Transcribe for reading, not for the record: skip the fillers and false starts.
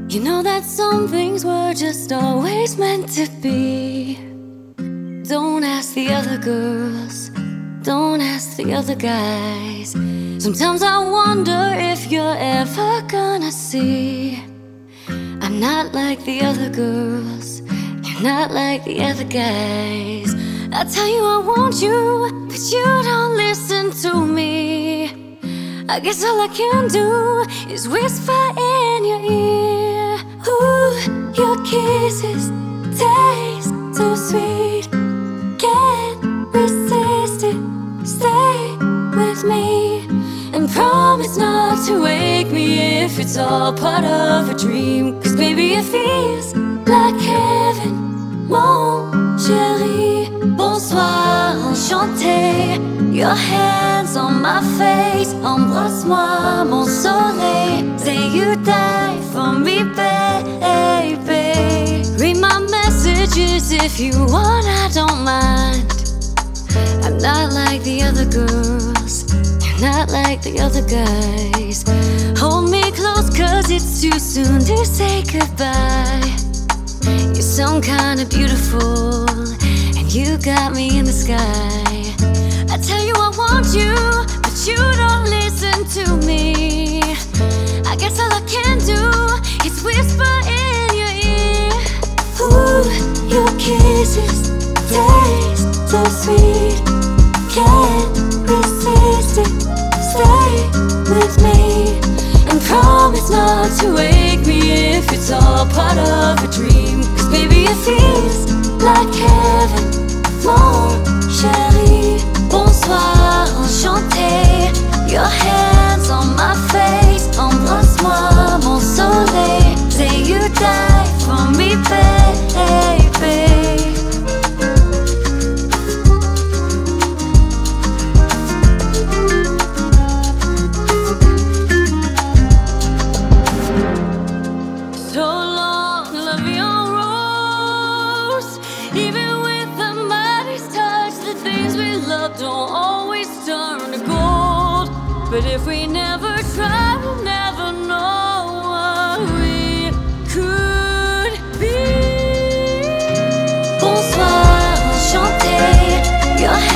You know that some things were just always meant to be. Don't ask the other girls, don't ask the other guys. Sometimes I wonder if you're ever gonna see I'm not like the other girls, you're not like the other guys. I tell you I want you, but you don't listen to me. I guess all I can do is whisper in your ear. Ooh, your kisses taste so sweet, can't resist it. Stay with me and promise not to wake me if it's all part of a dream. Cause baby it feels like heaven, mon chéri. Bonsoir, enchanté. Your hands on my face, embrasse-moi, mon soleil. Say you die for me, baby. Read my messages if you want, I don't mind. I'm not like the other girls, you're not like the other guys. Hold me close cause it's too soon to say goodbye. You're some kind of beautiful, and you got me in the sky. I tell you I want you, but you don't listen to me. I guess all I can do is whisper in your ear. Ooh, your kisses taste so sweet, can't resist it. Stay with me and promise not to wake me if it's all part of a dream. Cause baby it feels like heaven, mon chéri. Bonsoir, enchanté. Your hands on my face, embrasse-moi, mon soleil. Say you die for me, baby. So long, love your rose. Even with the mightiest touch, the things we love don't always turn to gold. But if we never try, we'll never know what we could be. Bonsoir, enchanté. Your